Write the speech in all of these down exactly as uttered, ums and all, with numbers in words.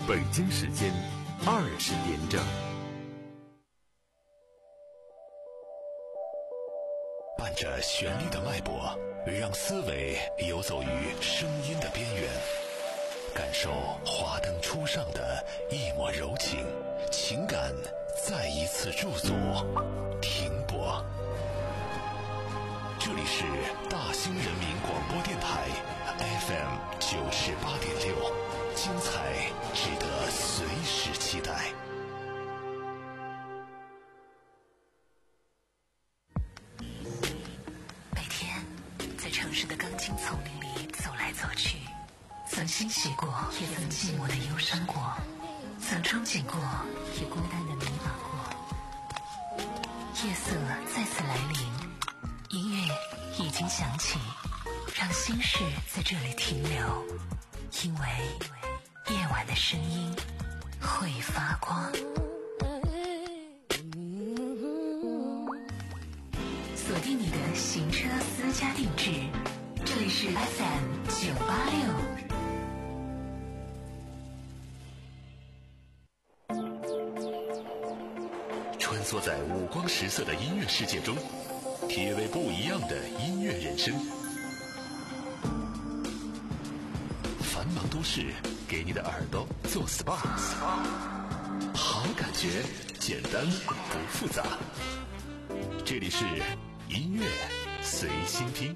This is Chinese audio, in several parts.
北京时间二十点整。 伴着旋律的脉搏，让思维游走于声音的边缘，感受华灯初上的一抹柔情，情感再一次驻足停泊。这里是大兴人民广播电台 F M 九十八点六，精彩值得随时期待。 每天在城市的钢筋丛林里走来走去，曾欣喜过，也曾寂寞的忧伤过，曾憧憬过，也孤单的迷茫过。夜色再次来临，音乐已经响起，让心事在这里停留，因为夜晚的声音会发光。锁定你的行车私家定制，这里是 F M 九八六。 穿梭在五光十色的音乐世界中，体味不一样的音乐人生。繁忙都市给你的耳朵做 S P A， 好感觉简单不复杂。这里是音乐随心听。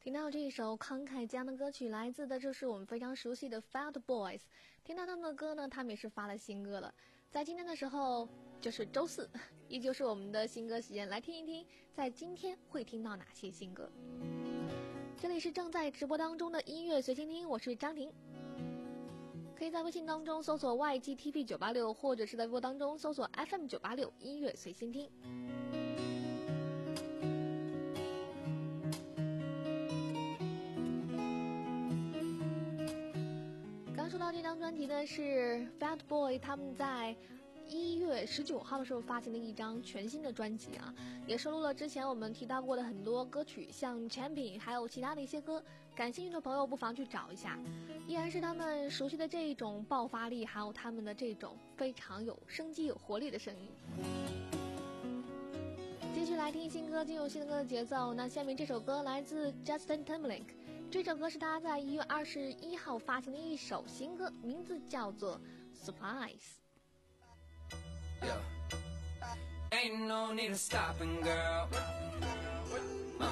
听到这一首慷慨激昂的歌曲，来自的就是我们非常熟悉的 Fat Boys。听到他们的歌呢，他们也是发了新歌了。在今天的时候，就是周四，依旧是我们的新歌时间，来听一听，在今天会听到哪些新歌。这里是正在直播当中的音乐随心听，我是张婷。可以在微信当中搜索 Y G T V 九八六，或者是在微博当中搜索 F M 九八六音乐随心听。刚说到这张专辑呢，是 Fat Boy 他们在一月十九号的时候发行的一张全新的专辑啊，也收录了之前我们提到过的很多歌曲，像 Champion 还有其他的一些歌，感兴趣的朋友不妨去找一下。依然是他们熟悉的这一种爆发力，还有他们的这种非常有生机有活力的声音。继续来听新歌，进入新的歌的节奏。那下面这首歌来自 Justin Timberlake， 这首歌是他在一月二十一号发行的一首新歌，名字叫做 Surprise。Yeah. Ain't no need of stopping, girl. Uh.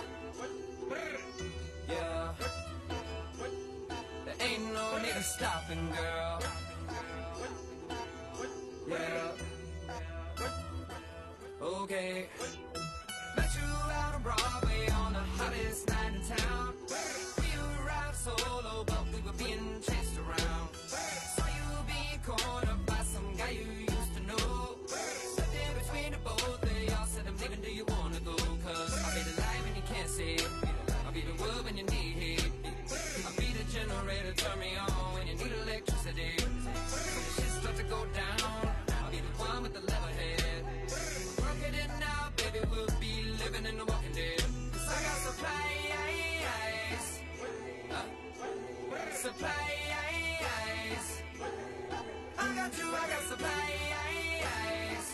Yeah. There ain't no need of stopping, girl. Yeah. Okay. Met you out on Broadway on the hottest night in town. We arrived solo, but we were being chased around. Saw you being cornered by some guy you used to know. Stepped in between the both of y'all, said I'm leaving, do you wanna go? Cause I'll be the light when you can't see. I'll be the wood when you need heat. I'll be the generator, turn me on when you need electricity. When the shit starts to go down, I'll be the one with the level head. Working it now, baby, we'll be living in the Walking Dead. Cause I got supplies. Uh, supplies. I got you, I got supplies.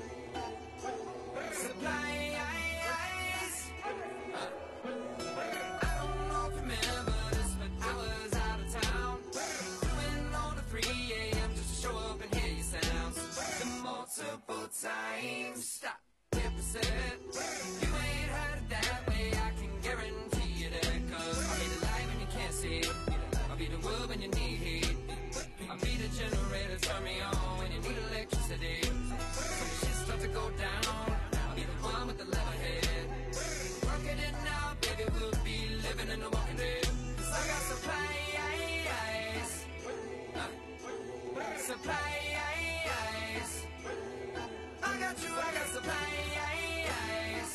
Supplies. Uh, I don't know if you remember this, but I was out of town, doing all the three a m just to show up and hear your sounds. The multiple times, stop, hit reset. You ain't heard it that way, I can guarantee you that. Cause I'll be the light when you can't see. I'll be the wood when you need heat. I'll be the generator, turn me on when you need electricity. When the shit starts to go down, I'll be the one with the level head. Working it now, baby, we'll be living in the Walking Dead. Cause I got supplies. Uh, supplies. I got you, I got supplies.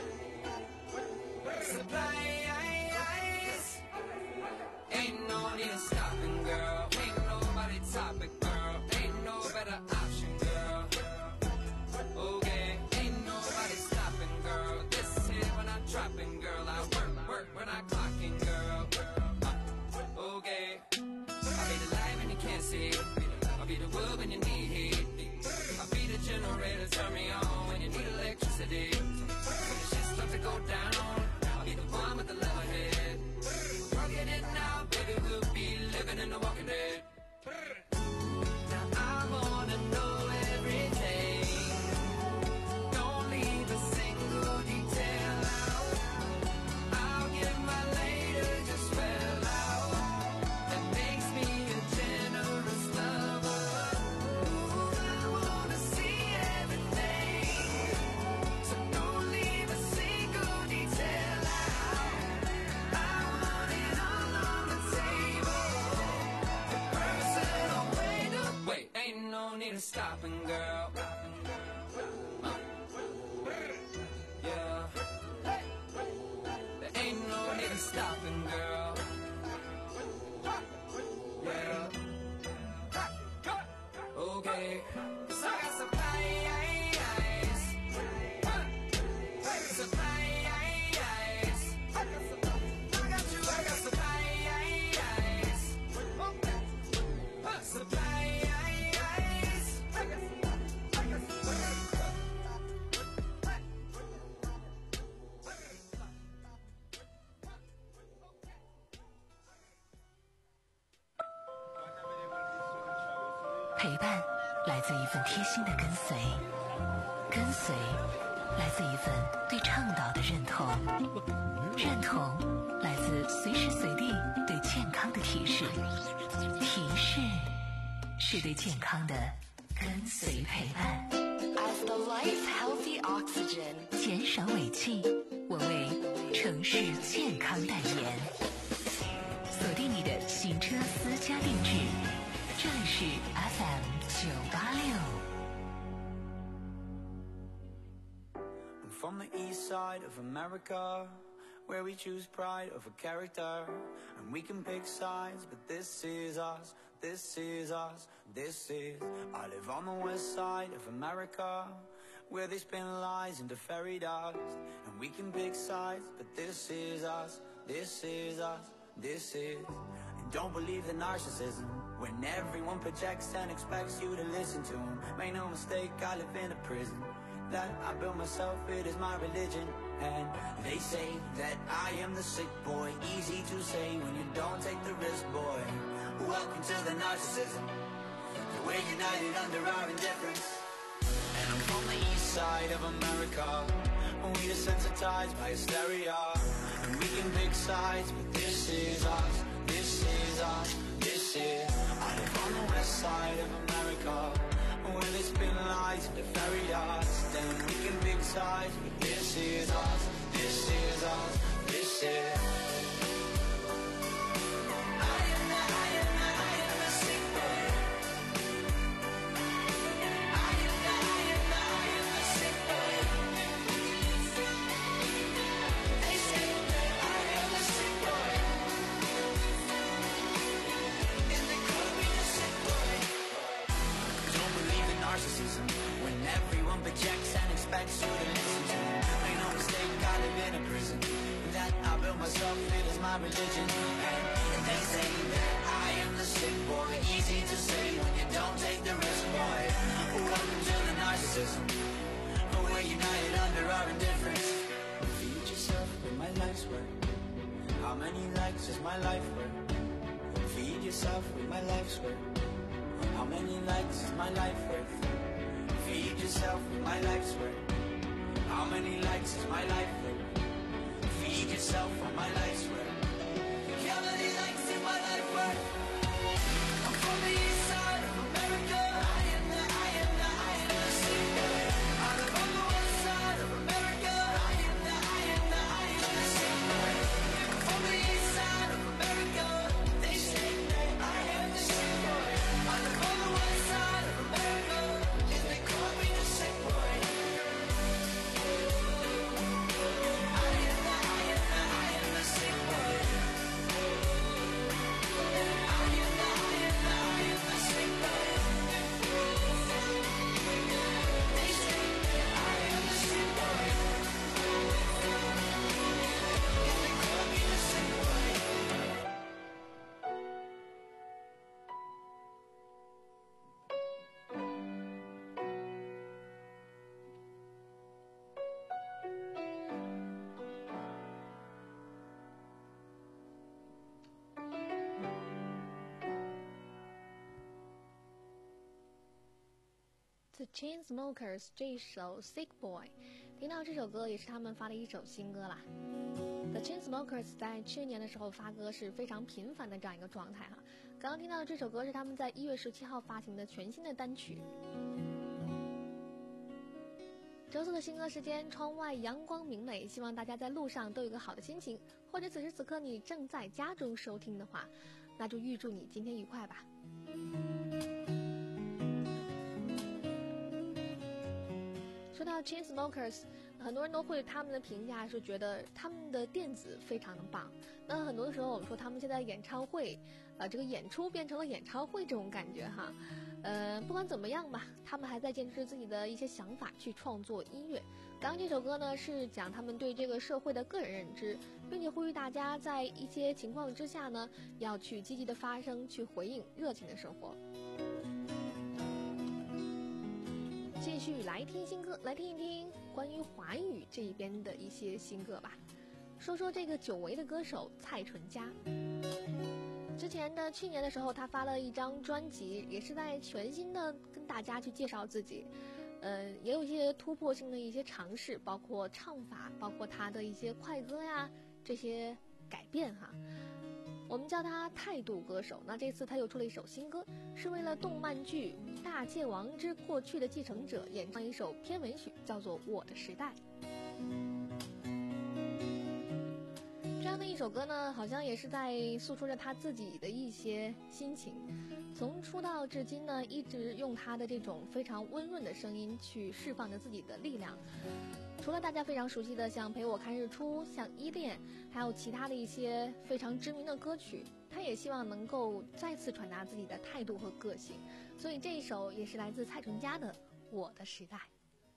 Supplies. Ain't no need of stopping, girl. Ain't nobody topic, girl. Ain't no better option, girl. Okay, ain't nobody stopping, girl. This is when I'm dropping, girl. I work, work when I clocking, girl. Uh, okay, I'll be the light when you can't see. I'll be the wood when you need heat. I'll be the generator, turn me on when you need electricity. When the shit starts to go down, I'll be the one with the level head. Working it now, baby, we'll be living in the Walking Dead. Now I wanna know everything. Don't leave a single detail out. I'll give my later just well out. That makes me a generous lover. Ooh, I wanna see everything. So don't leave a single detail out. I want it all on the table. The personal way to wait. Ain't no need of stopping, girl. Uh, yeah. There ain't no need of stopping, girl. Yeah. Okay. So I got supplies. Supplies. I got you, I got supplies. Supplies. 陪伴来自一份贴心的跟随，跟随来自一份对倡导的认同，认同来自随时随地对健康的提示，提示是对健康的跟随陪伴。 As the life healthy oxygen， 减少尾气，我为城市健康代言。锁定你的行车私家定制，这里是 F M 九八六。 From the east side of America, where we choose pride over character, and we can pick sides, but this is us, this is us, this is. I live on the west side of America, where they spin lies into fairy dust, and we can pick sides, but this is us, this is us, this is. And don't believe the narcissism, when everyone projects and expects you to listen to them. Make no mistake, I live in a prison that I built myself, it is my religion. And they say that I am the sick boy, easy to say when you don't take the risk, boy. Welcome to the narcissism, we're united under our indifference. And I'm from the east side of America, we desensitized by hysteria, and we can pick sides, but this is us, this is us, this is. I live on the west side of America, where they spin lies into fairy dust, and we can pick sides, but this is us, this is us, this is. I am the, I am the, I am the sick boy. I am the, I am the, I am the sick boy. They say that I am the sick boy, and they call me the sick boy. Don't believe in narcissism, when everyone projects and expects you to listen to them. Make no mistake, I live in a prison that I built myself, it is my religion. And they say that I am the sick boy, easy to say when you don't take the risk, boy. Welcome to the narcissism, we're united under our indifference. Feed yourself with my life's work. How many likes is my life worth? Feed yourself with my life's work. How many likes is my life worth? Feed yourself with my life's work. How many likes is my life worth? Feed yourself with my life's work. How many likes is my life worth? I'm from the east side of America. I am the, I am the, I am the sick boy. I live on the west side of America. I am the, I am the, I am the sick boy. I'm from the east side of America. They say that I am the sick boy. I live on the west side of America, and they call me the sick boy. I am the, I am the, I am the sick boy. I am the, I am the, I am the sick boy. They say that I am the sick boy, and they call me the sick boy. The Chainsmokers 这一首 Sick Boy， 听到这首歌也是他们发的一首新歌啦。The Chainsmokers 在去年的时候发歌是非常频繁的这样一个状态哈。刚刚听到的这首歌是他们在一月十七号发行的全新的单曲。周四的新歌时间，窗外阳光明媚，希望大家在路上都有个好的心情，或者此时此刻你正在家中收听的话，那就预祝你今天愉快吧。说到 Chainsmokers， 很多人都会他们的评价是觉得他们的电子非常的棒。那很多的时候我们说他们现在演唱会，呃，这个演出变成了演唱会这种感觉哈。呃，不管怎么样吧，他们还在坚持自己的一些想法去创作音乐。刚刚这首歌呢是讲他们对这个社会的个人认知，并且呼吁大家在一些情况之下呢，要去积极的发声，去回应热情的生活。继续来听新歌，来听一听关于华语这一边的一些新歌吧。说说这个久违的歌手蔡淳佳。之前的去年的时候，他发了一张专辑，也是在全新的跟大家去介绍自己。呃，也有一些突破性的一些尝试，包括唱法，包括他的一些快歌呀，这些改变哈。我们叫他态度歌手。那这次他又出了一首新歌，是为了动漫剧《大界王之过去的继承者》演唱一首片尾曲，叫做《我的时代》。这样的一首歌呢，好像也是在诉说着他自己的一些心情。从出道至今呢，一直用他的这种非常温润的声音去释放着自己的力量。除了大家非常熟悉的像《陪我看日出》、像《依恋》，还有其他的一些非常知名的歌曲，他也希望能够再次传达自己的态度和个性。所以这一首也是来自蔡淳佳的《我的时代》。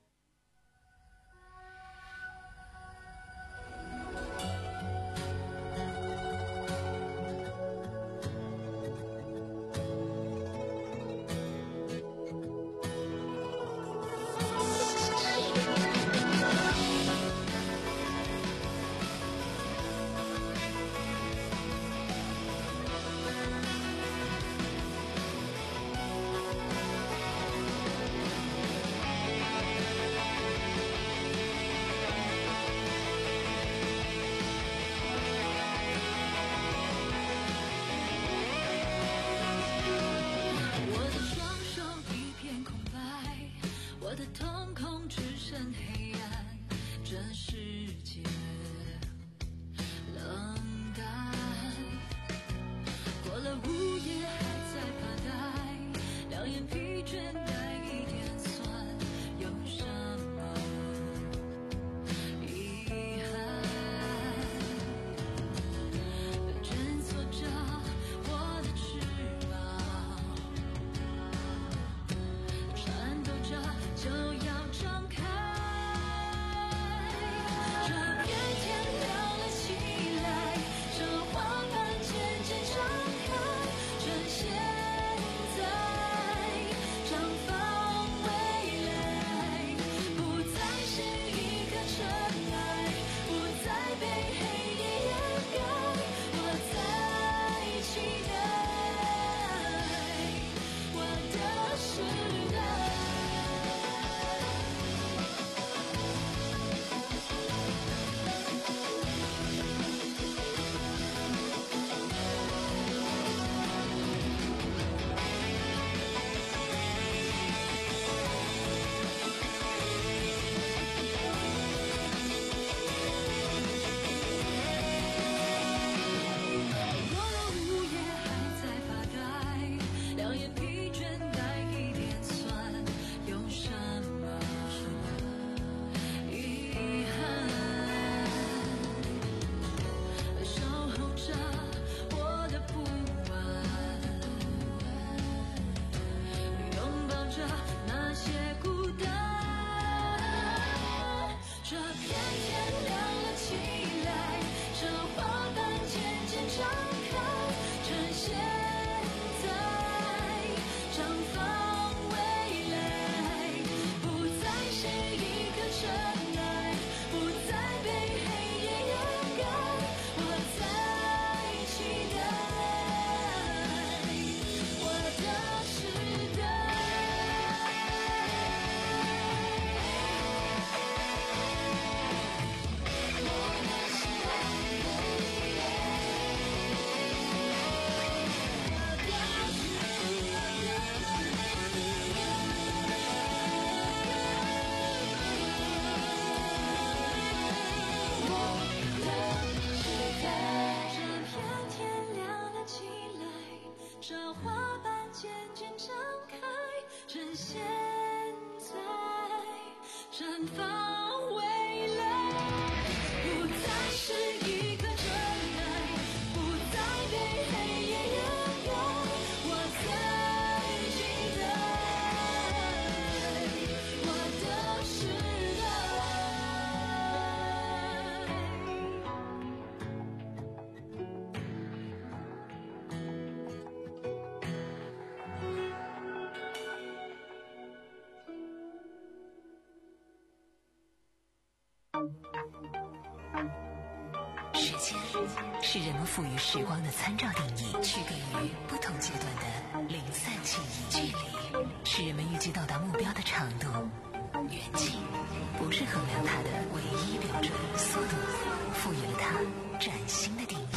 时间是人们赋予时光的参照定义，区别于不同阶段的零散记忆。距离是人们预计到达目标的长度，远近不是衡量它的唯一标准。速度赋予了它崭新的定义。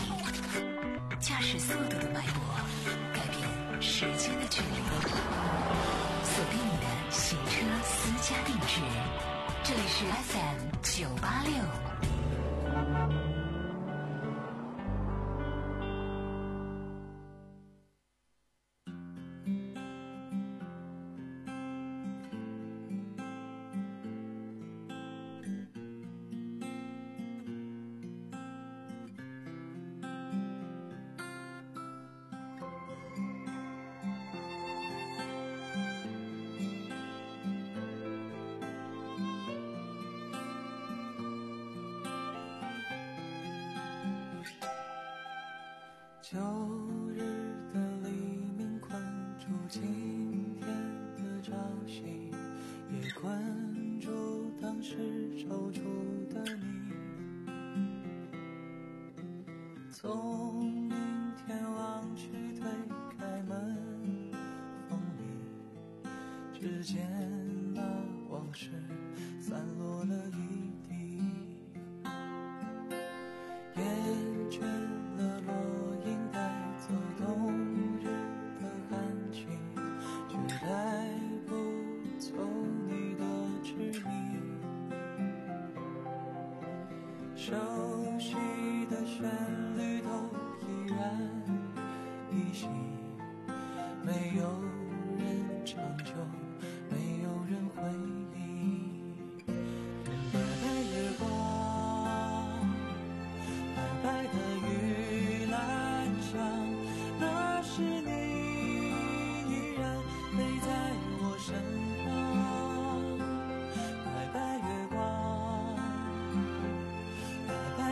是速度的脉搏，改变时间的距离。锁定你的行车私家定制，这里是 F M 九八六。 旧日的黎明困住今天的朝夕，也困住当时踌躇的你。从明天望去，推开门，风里只见那往事散落了一地，厌倦了落带走冬日的寒情，却带不走你的执迷。熟悉的旋律都依然依稀，没有人长久，没有人回忆。白白月光，白白的雨来，那是你依然陪在我身旁。白白月光，白白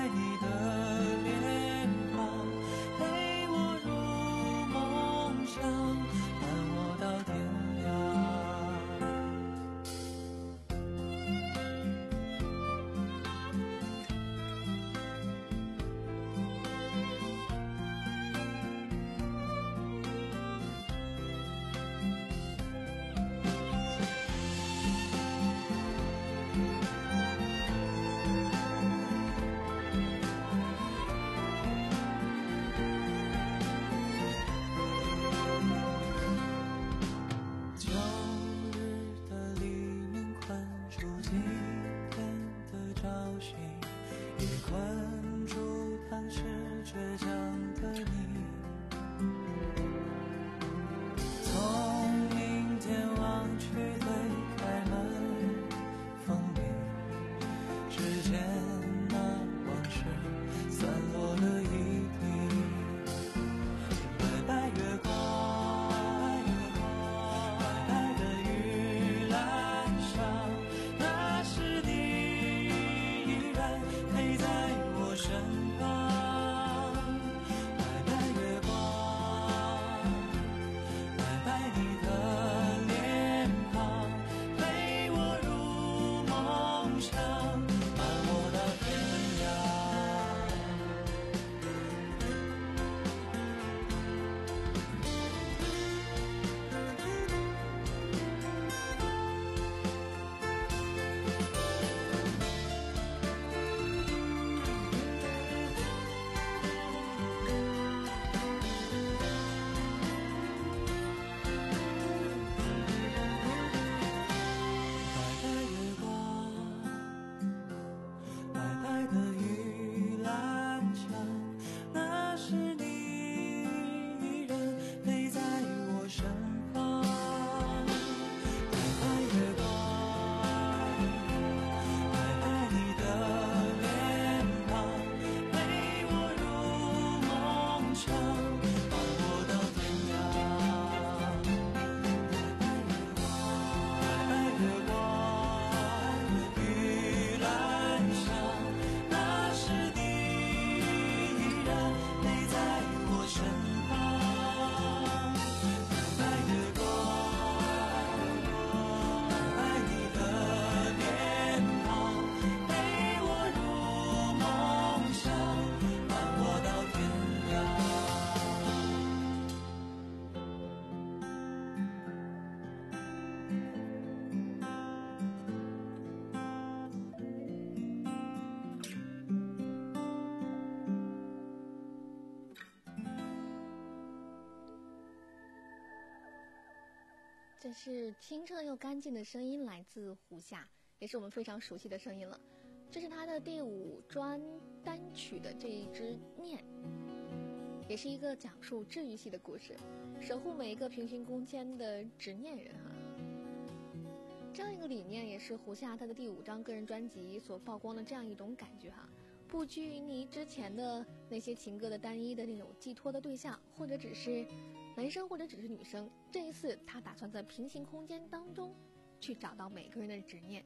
这是清澈又干净的声音，来自胡夏，也是我们非常熟悉的声音了。这是他的第五专单曲的这一支《念》，也是一个讲述治愈系的故事，守护每一个平行空间的执念人哈。这样一个理念也是胡夏他的第五张个人专辑所曝光的这样一种感觉哈，不拘于你之前的那些情歌的单一的那种寄托的对象，或者只是男生或者只是女生，这一次他打算在平行空间当中去找到每个人的执念。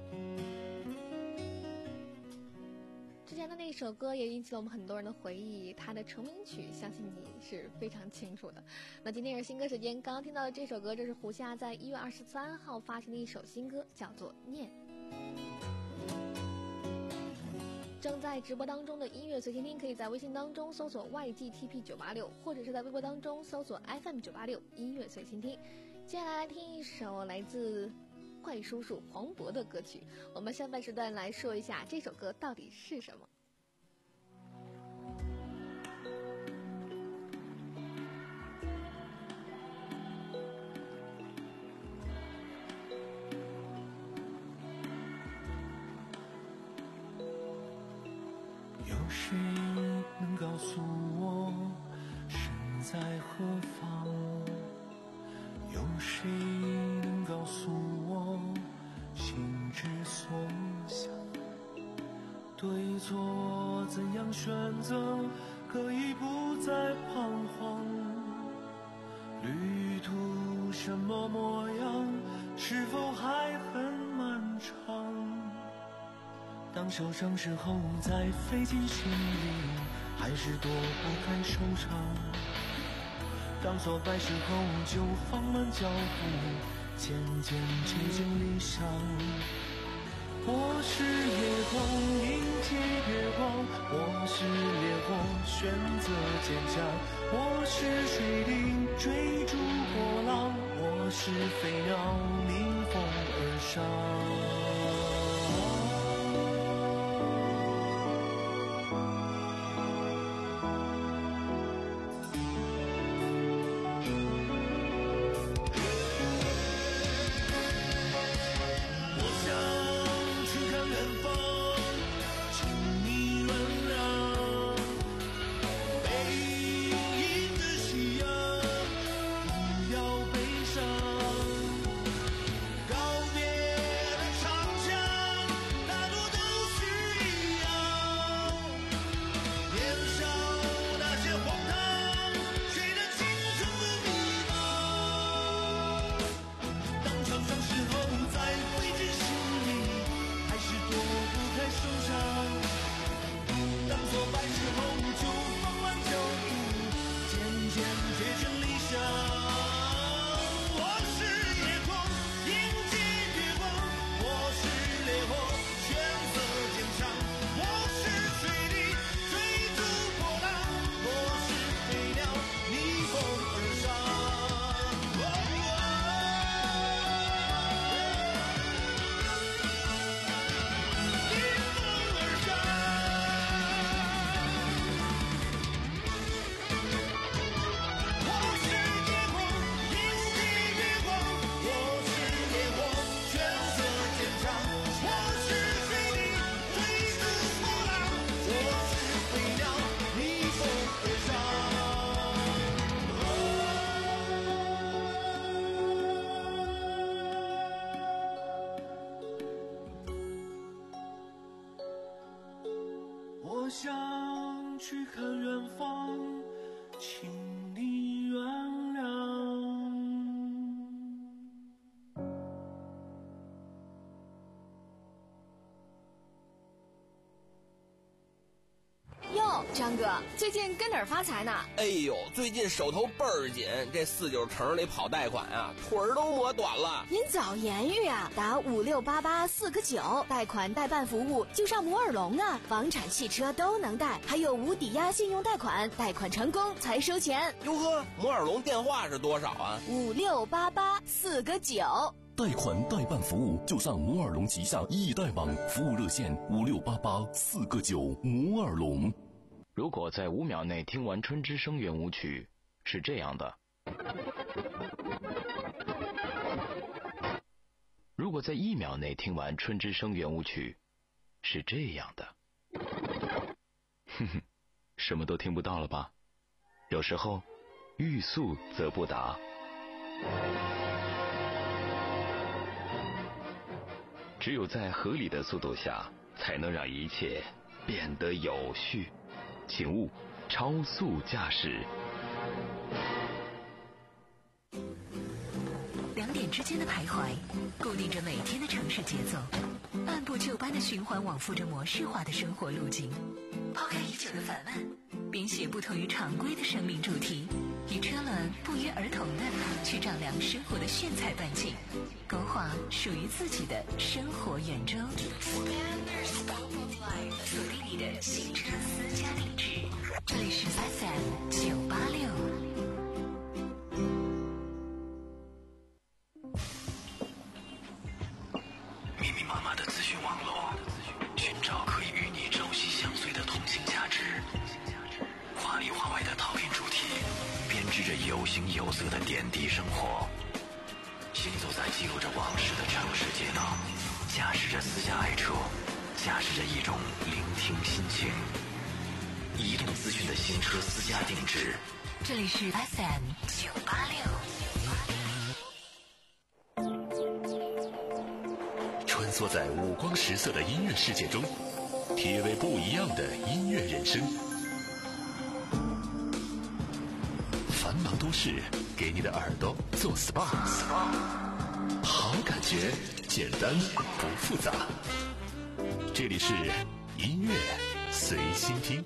之前的那首歌也引起了我们很多人的回忆，他的成名曲相信你是非常清楚的。那今天是新歌时间，刚刚听到的这首歌，这是胡夏在一月二十三号发行的一首新歌，叫做《念》。正在直播当中的音乐随心听，可以在微信当中搜索 Y G T P 九八六，或者是在微博当中搜索 F M 九八六音乐随心听。接下来来听一首来自怪叔叔黄渤的歌曲，我们下半时段来说一下这首歌到底是什么。 有谁能告诉我身在何方？有谁能告诉我心之所向？对错怎样选择，可以不再彷徨？旅途什么模样，是否还很漫长？当受伤时候再飞进心里，还是躲不开受伤。当挫败时候就放慢脚步，渐渐接近理想。我是夜光迎接月光，我是烈火选择坚强，我是水滴追逐波浪，我是飞鸟逆风而上。我想去看远方，请你原谅。 哟，张哥，最近跟哪儿发财呢？ 哎呦，最近手头倍儿紧，这四九城里跑贷款啊，腿儿都磨短了。 您早言语啊，打五六八八四个九，贷款代办服务就上摩尔龙啊，房产、汽车都能贷，还有无抵押信用贷款，贷款成功才收钱。 哟呵，摩尔龙电话是多少啊？ 五六八八四个九。 贷款代办服务就上摩尔龙旗下易贷网，服务热线五六八八四个九。摩尔龙。 如果在五秒内听完《春之声》圆舞曲，是这样的。 果在一秒内听完《春之声》圆舞曲，是这样的。哼哼，什么都听不到了吧？有时候欲速则不达。只有在合理的速度下，才能让一切变得有序。请勿超速驾驶。 两点之间的徘徊，固定着每天的城市节奏，按部就班的循环往复着模式化的生活路径。抛开已久的烦闷，编写不同于常规的生命主题，以车轮不约而同的去丈量生活的炫彩半径，勾画属于自己的生活圆周。锁定你的行车私家定制，这里是 F M 九八六。 密密麻麻的资讯网络，寻找可以与你朝夕相随的同性价值。华里华外的讨厌主题，编织着有形有色的点滴生活。行走在记录着往事的城市街道，驾驶着私家爱车，驾驶着一种聆听心情。移动资讯的行车私家定制， 这里是 F M 九八六。 穿梭在五光十色的音乐世界中，体味不一样的音乐人生。繁忙都市，给你的耳朵做 S P A， 好感觉，简单不复杂。这里是音乐随心听。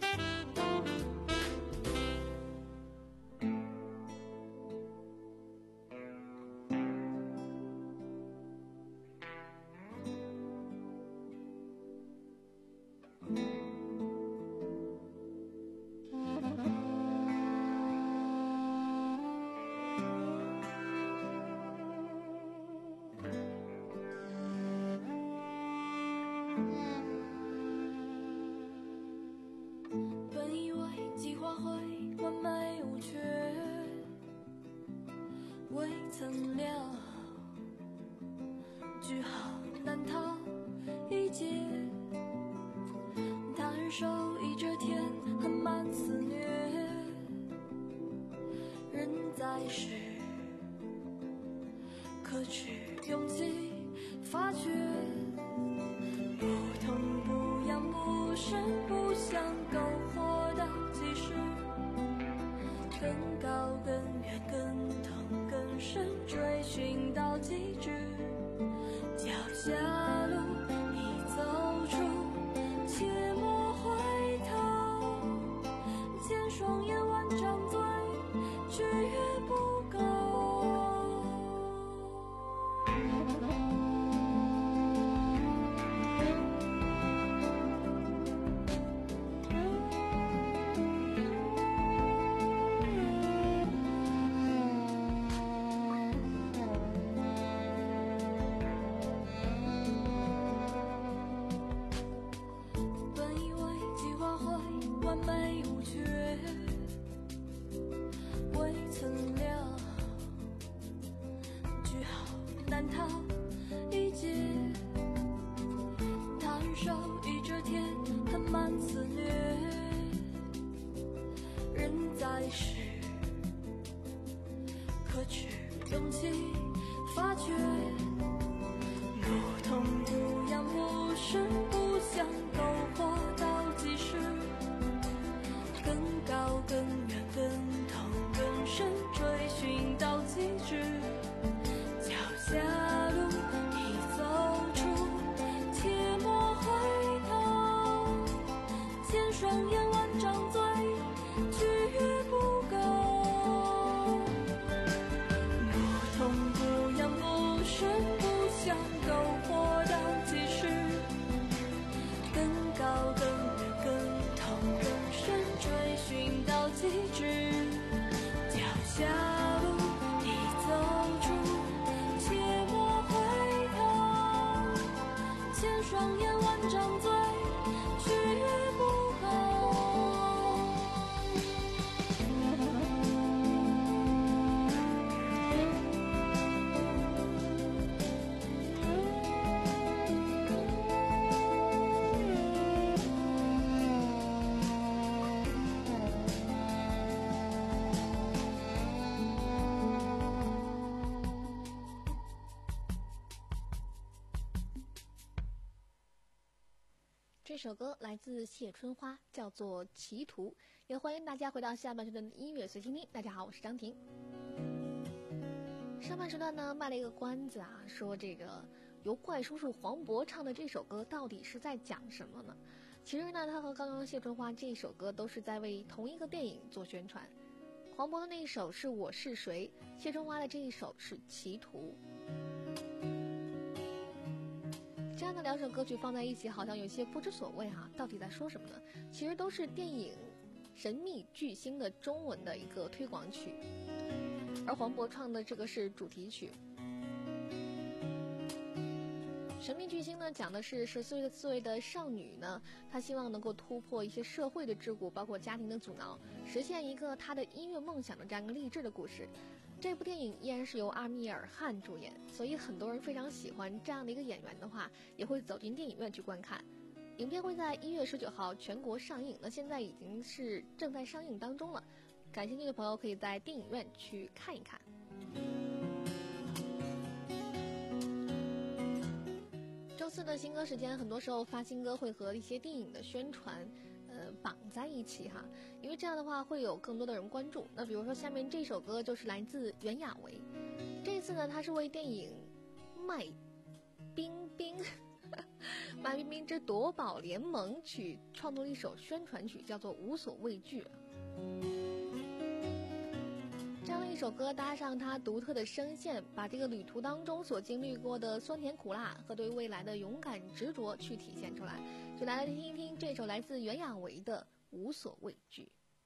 本以为计划会完美无缺，未曾料句号难逃一劫。他人手一遮天，含满肆虐，人在世，可取勇气发觉，不痛不痒不深不想苟活到几时，更高更远更痛更深，追寻到极致，脚下路已走出，切莫回头，见双眼万张嘴，却越不够。完美无缺，未曾料句号难逃一劫。他人手一遮天，含满肆虐，人在世，可取勇气发觉，不痛不痒不深不想苟活到几时，更高更远更痛更深，追寻到极致，脚下路已走出，切莫回头，见双眼万张嘴，却越不够，不痛不痒不深不想苟活到几时，更高更远更痛更深，追寻到极致，脚下路已走出，切莫回头，见双眼万张嘴，却越不够。 这首歌来自谢春花，叫做《歧途》，也欢迎大家回到下半时段的音乐随心听。大家好，我是张婷。上半时段呢卖了一个关子啊，说这个由怪叔叔黄渤唱的这首歌到底是在讲什么呢？其实呢，他和刚刚谢春花这首歌都是在为同一个电影做宣传。黄渤的那一首是《我是谁》，谢春花的这一首是《歧途》。这样的两首歌曲放在一起，好像有些不知所谓哈、啊，到底在说什么呢？其实都是电影《神秘巨星》的中文的一个推广曲，而黄渤唱的这个是主题曲。神秘巨星呢，讲的是十四岁的少女呢，她希望能够突破一些社会的桎梏，包括家庭的阻挠，实现一个她的音乐梦想的这样一个励志的故事。这部电影依然是由阿米尔汗主演，所以很多人非常喜欢这样的一个演员的话，也会走进电影院去观看。影片会在一月十九号全国上映，那现在已经是正在上映当中了。感兴趣的朋友可以在电影院去看一看。周四的新歌时间，很多时候发新歌会和一些电影的宣传呃，绑在一起哈，因为这样的话会有更多的人关注。那比如说下面这首歌就是来自袁娅维，这一次呢，他是为电影《麦冰冰》《麦冰冰之夺宝联盟》曲创作了一首宣传曲，叫做《无所畏惧》。这样的一首歌搭上他独特的声线，把这个旅途当中所经历过的酸甜苦辣和对未来的勇敢执着去体现出来。就来听一听这首来自袁娅维的《无所畏惧》。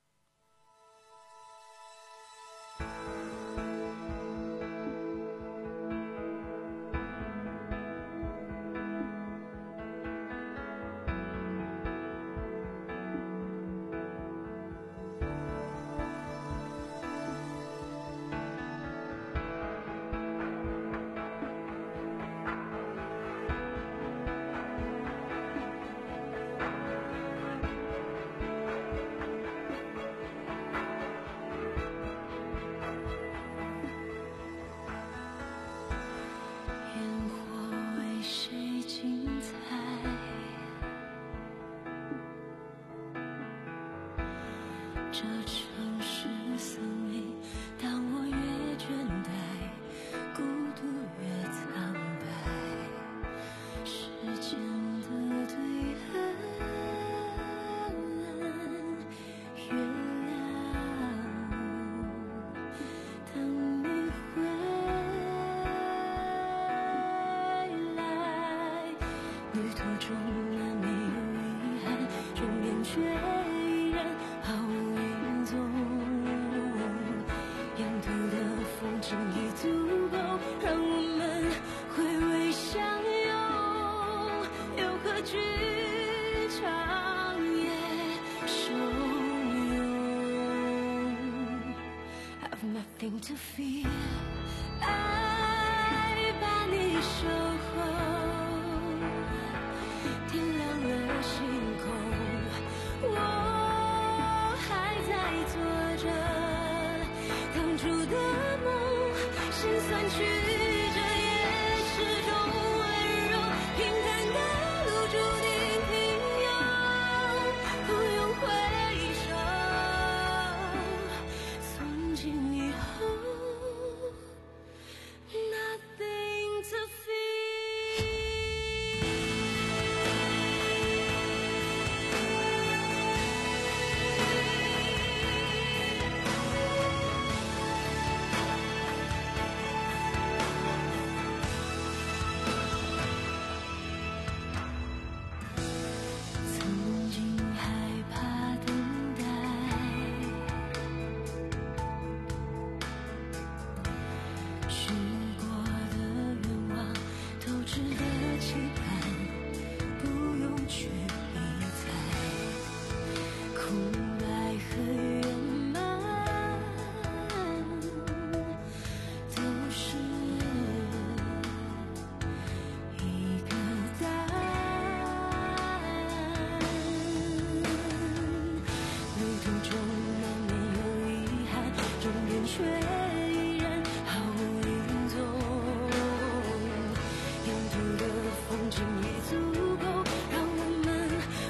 这城市森林，当我越倦怠，孤独越苍白。时间的对岸越亮，等你回来。旅途中难免有遗憾，终点却依然毫无沿途的风景已足够让我们回味相拥，又何惧长夜汹涌 Have nothing to fear， 爱把你守候，点亮了星空，我还在做着当初的梦，心酸曲折也是种温柔，平坦的路注定平庸，不用回首，从今以后 Nothing to fear。风景也足够让我们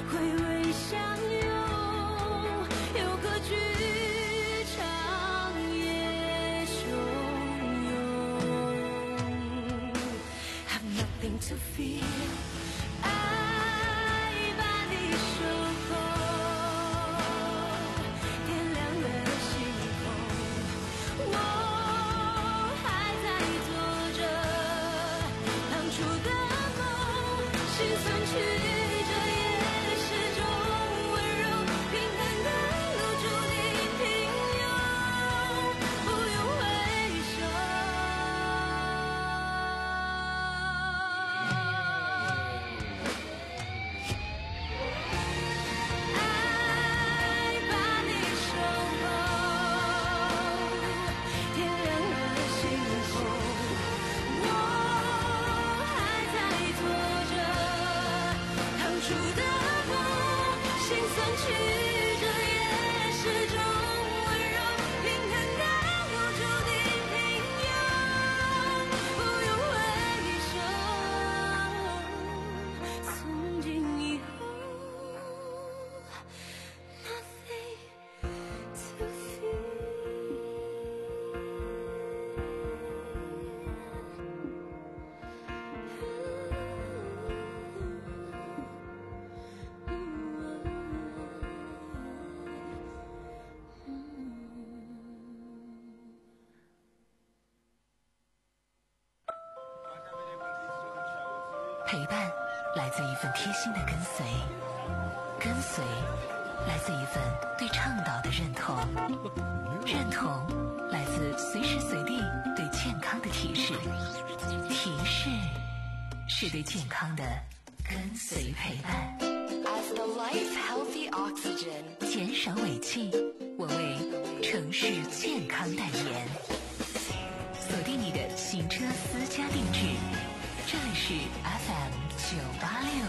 陪伴来自一份贴心的跟随，跟随来自一份对倡导的认同，认同来自随时随地对健康的提示，提示是对健康的跟随陪伴。 As the life healthy oxygen， 减少尾气，我为城市健康代言。锁定你的行车私家定制，这里是 F M 九八六。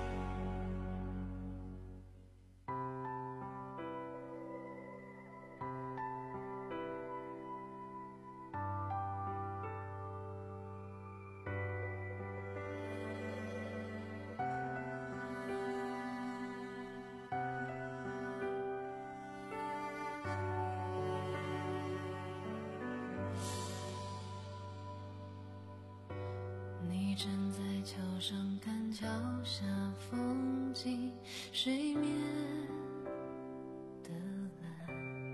你站在桥上看桥下风景，水面的蓝，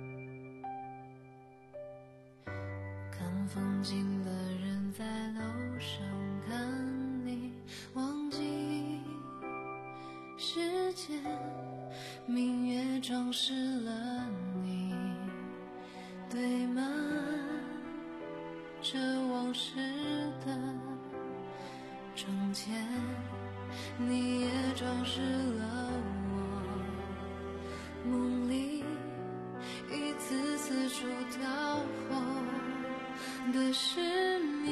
看风景的人在楼上看你，忘记时间，明月装饰了你，堆满这往事的窗前，你也装饰了我梦里一次次出逃后的失眠。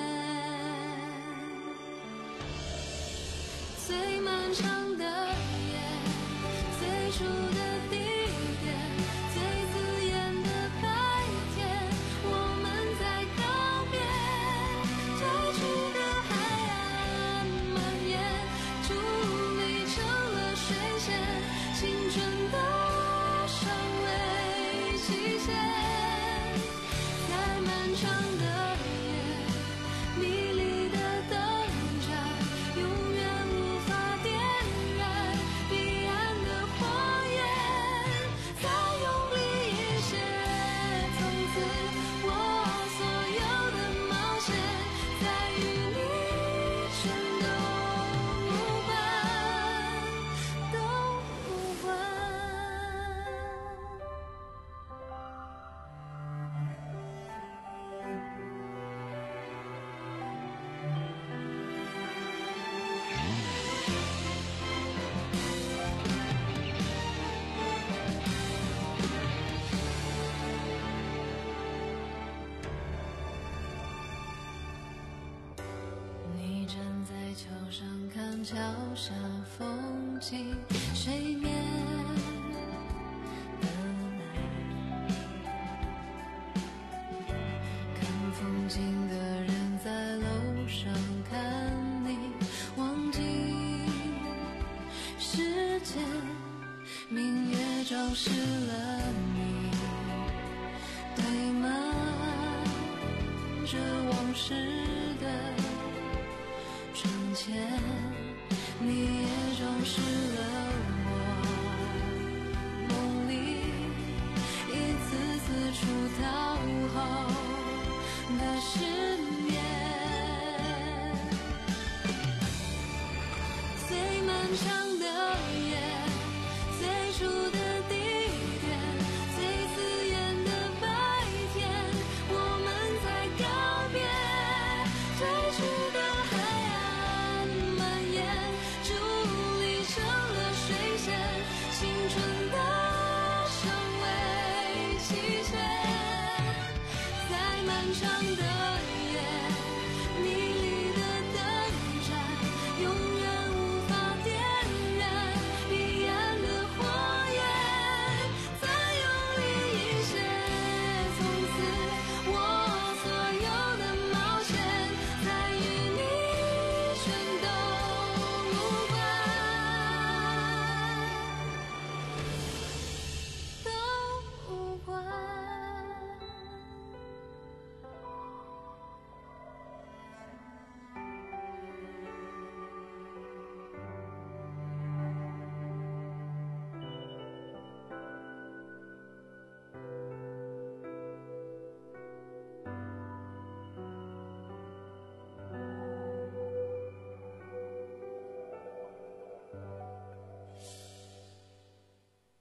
最漫长的夜，最初的地点，最刺眼的白天，我们在告别，最初的海岸蔓延，伫立成了水线，青春的尚未极限。在漫长的夜，迷离的灯盏永远无法点燃彼岸的火焰，再用力一些，从此我所有的冒险在与你全都无关，都无关。你站在桥上看桥下风景，水面的蓝，看风景的人在楼上看你，忘记时间，明月装饰了你，堆满这往事的窗前，你也装饰了我梦里一次次出逃后的失眠。最漫长的夜，最初的地点，最刺眼的白天，我们在告别，最初的海岸蔓延，伫立成了水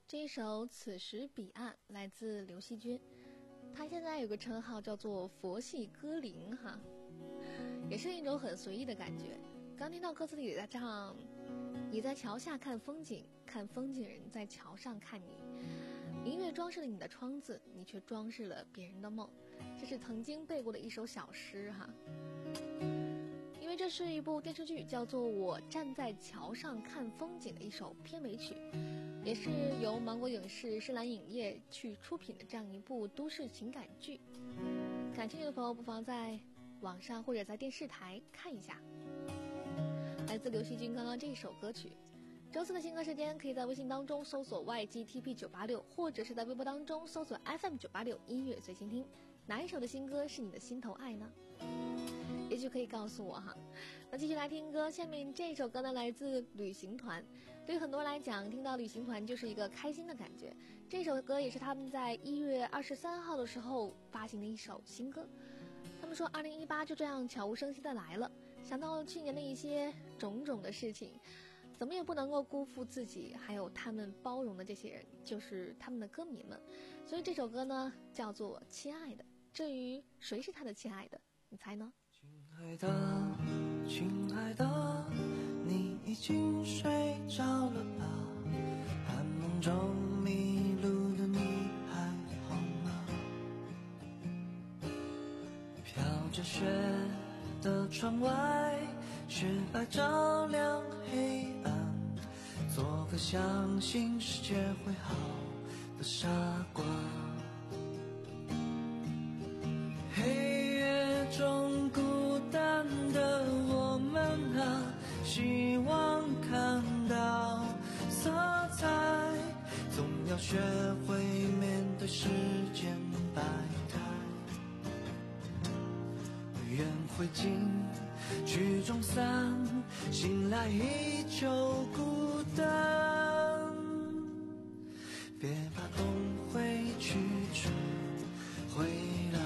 这一首《此时彼岸》来自刘惜君，他现在有个称号叫做佛系歌灵哈，也是一种很随意的感觉。刚听到歌词里在唱，你在桥下看风景，看风景人在桥上看你，音乐装饰了你的窗子，你却装饰了别人的梦。这是曾经背过的一首小诗哈，因为这是一部电视剧叫做《我站在桥上看风景》的一首片尾曲，也是由芒果影视、深蓝影业去出品的这样一部都市情感剧。感兴趣的朋友不妨在网上或者在电视台看一下。来自刘惜君刚刚这首歌曲。周四的新歌时间，可以在微信当中搜索 Y G T P 九八六，或者是在微博当中搜索 F M 九八六音乐最新听。哪一首的新歌是你的心头爱呢？也许可以告诉我哈。那继续来听歌，下面这首歌呢来自旅行团。对于很多人来讲，听到旅行团就是一个开心的感觉。这首歌也是他们在一月二十三号的时候发行的一首新歌。他们说二零一八就这样悄无声息的来了，想到去年的一些种种的事情，怎么也不能够辜负自己还有他们包容的这些人，就是他们的歌迷们。所以这首歌呢叫做亲爱的。至于谁是他的亲爱的，你猜呢？ 亲爱的，亲爱的，你已经睡着了吧？寒梦中迷路的你还好吗？飘着雪的窗外，雪白照亮黑暗，做个相信世界会好的傻瓜。黑夜中孤单的我们啊，希望看到色彩，总要学会面对时间百态。愿灰烬曲终散，醒来依旧孤单。别把冬灰驱逐回来。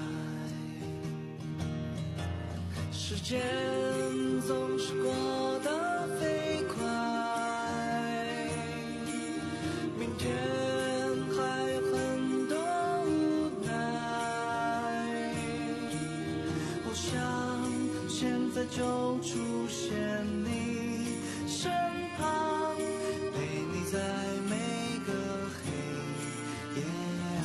时间总是过得飞快，明天还有很多无奈。我想现在就出现你身旁，陪你在每个黑夜啊。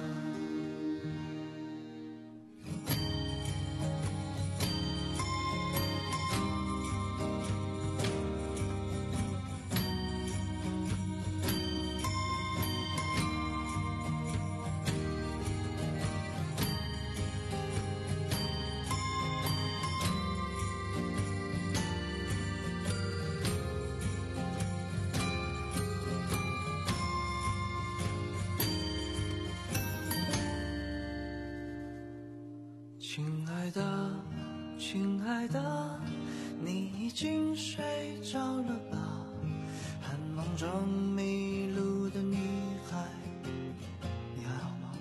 亲爱的，亲爱的，你已经睡着了吧？寒梦中迷路的女孩，你还好吗？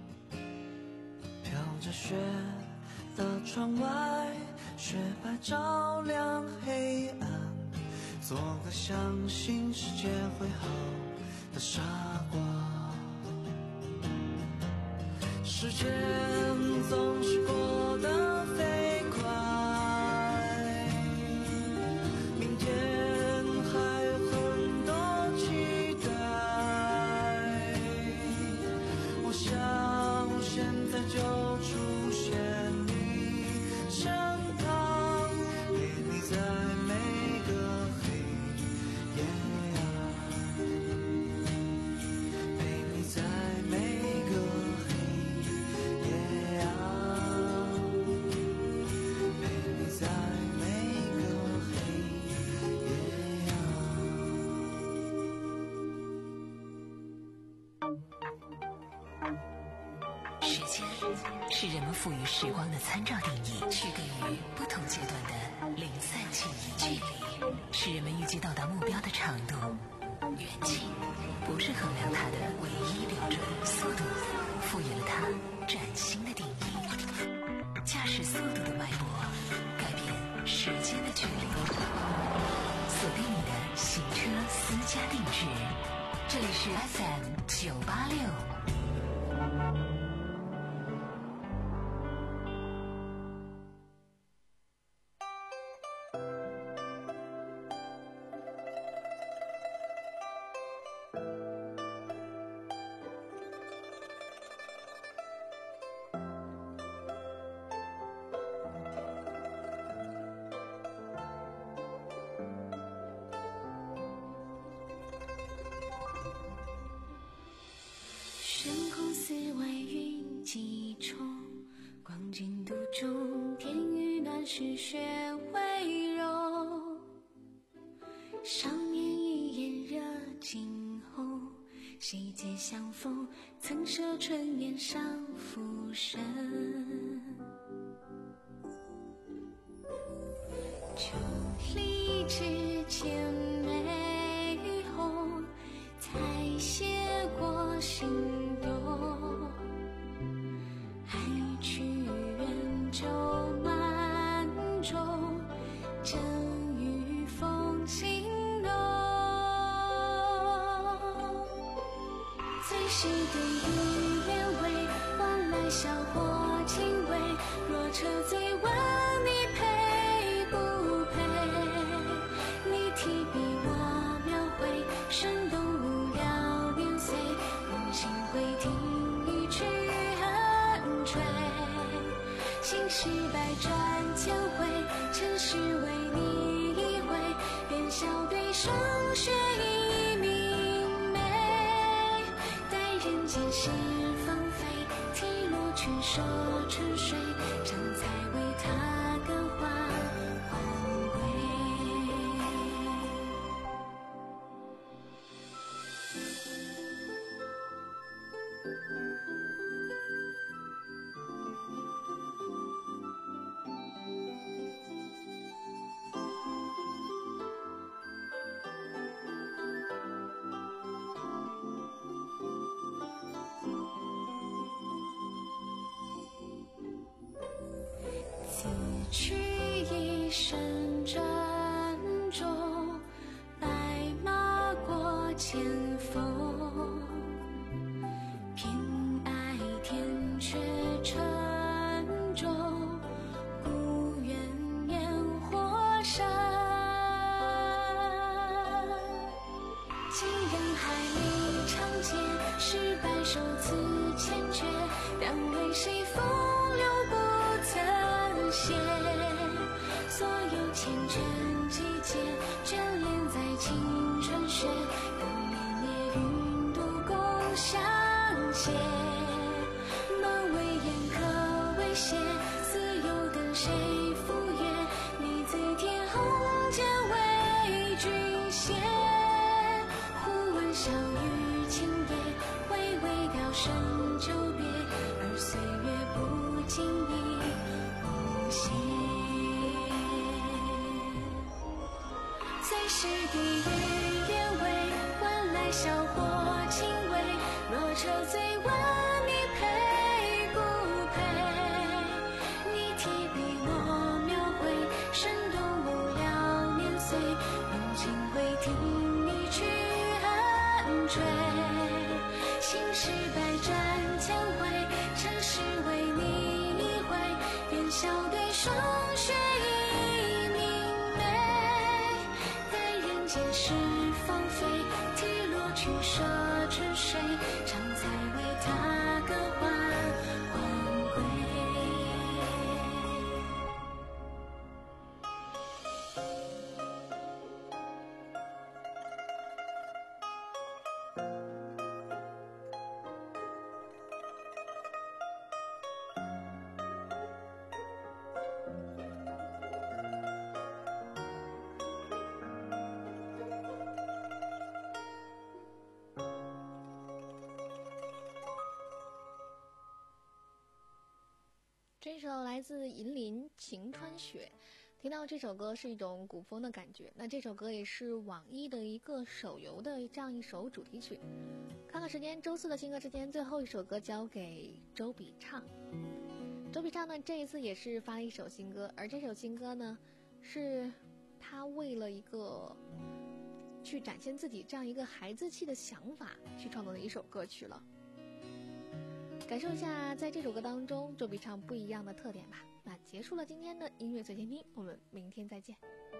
飘着雪的窗外，雪白照亮黑暗，做个相信世界会好的傻瓜。时间总是过得飞快，明天还有很多期待。我想现在就出现你身旁，陪你在每个黑夜啊，陪你在每个是人们赋予时光的参照定义，去给予不同阶段的零散记忆。距离是人们预计到达目标的长度，远近不是衡量它的唯一标准。速度赋予了它崭新的定义，驾驶速度的脉搏改变时间的距离。锁定你的行车私家定制，这里是 F M 九八六。 悬空寺外云几重，光景独钟，天宇暖湿雪微柔。少年一眼热惊鸿，细节相逢，曾舍春烟上浮生。旧历之前玫红，才写过心动。海去远舟满中，正与风情浓。最是对雨帘微，换来笑或轻微。若车醉问你配不配，你提笔我描绘，生动无聊年岁，用心会听一曲恨吹。心事百转千回，尘世为你一回，便笑对霜雪已明媚。待人间事芳菲，提落去说春水，常才为他更换还归。此去一生珍重，白马过千峰。偏爱天阙沉重，故愿烟火生。今人海里长街，是白首词千阙，但为谁风流不曾歇。所有缱绻季节，眷恋在青春雪，等年夜云度共相携。暖为烟可为血，似有等谁赴约，你醉天红间为君写。忽闻小雨轻跌，微微调声久别，而岁月不经意无邪。最是地狱烟味，换来笑或轻微。若车醉问你配不配，你提笔我描绘，生动无聊年岁，用情会听一曲恨吹。心事百转千回，尘世为你一回，便笑对霜雪已明媚。待人间事芳菲，提落去说春水，常才为他更换还归。 这首来自银林晴川雪，听到这首歌是一种古风的感觉。那这首歌也是网易的一个手游的这样一首主题曲。看看时间，周四的新歌之间最后一首歌交给周笔畅。周笔畅呢这一次也是发了一首新歌，而这首新歌呢是他为了一个去展现自己这样一个孩子气的想法去创作的一首歌曲了。感受一下在这首歌当中周笔畅不一样的特点吧。那结束了今天的音乐随前听，我们明天再见。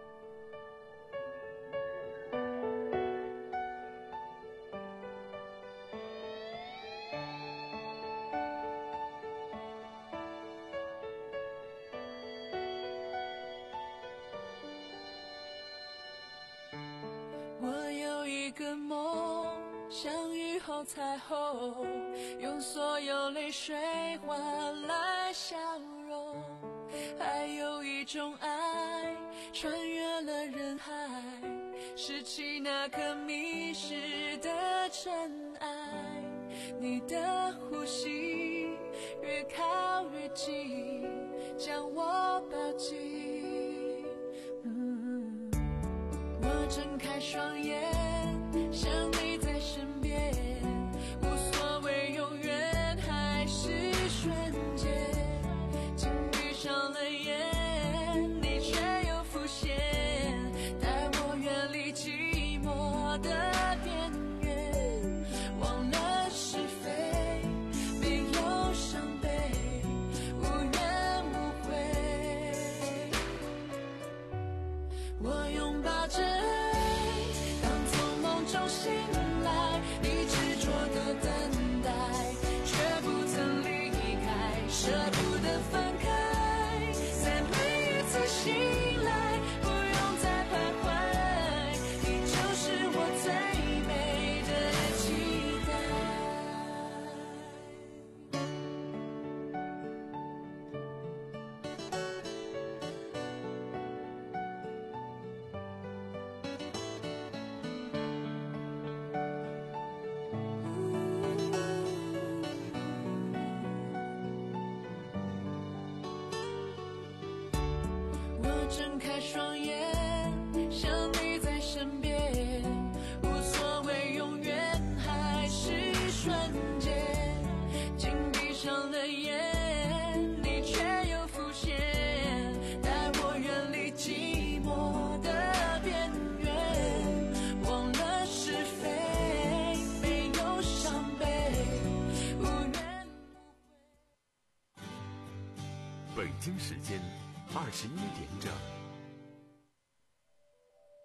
我有一个梦，像雨后彩虹，用所有泪水换来笑容。还有一种爱，穿越了人海，拾起那颗迷失的尘埃。你的呼吸越靠越近，将我抱紧。嗯，我睁开双眼，想你在身边，无所谓永远还是瞬间。紧闭上了眼，你却又浮现，带我远离寂寞的边缘，忘了是非，没有伤悲，无怨无悔。我拥抱着爱，当从梦中醒来，你执着的等待，却不曾离开，舍不得分开，在每一次醒来，不用再徘徊，你就是我最美的期待。我睁开双眼，想你在身边，无所谓永远还是瞬间。紧闭上了眼，你却又浮现，带我远离寂寞的边缘，忘了是非，没有伤悲，无怨无悔。 北京时间二十一点整。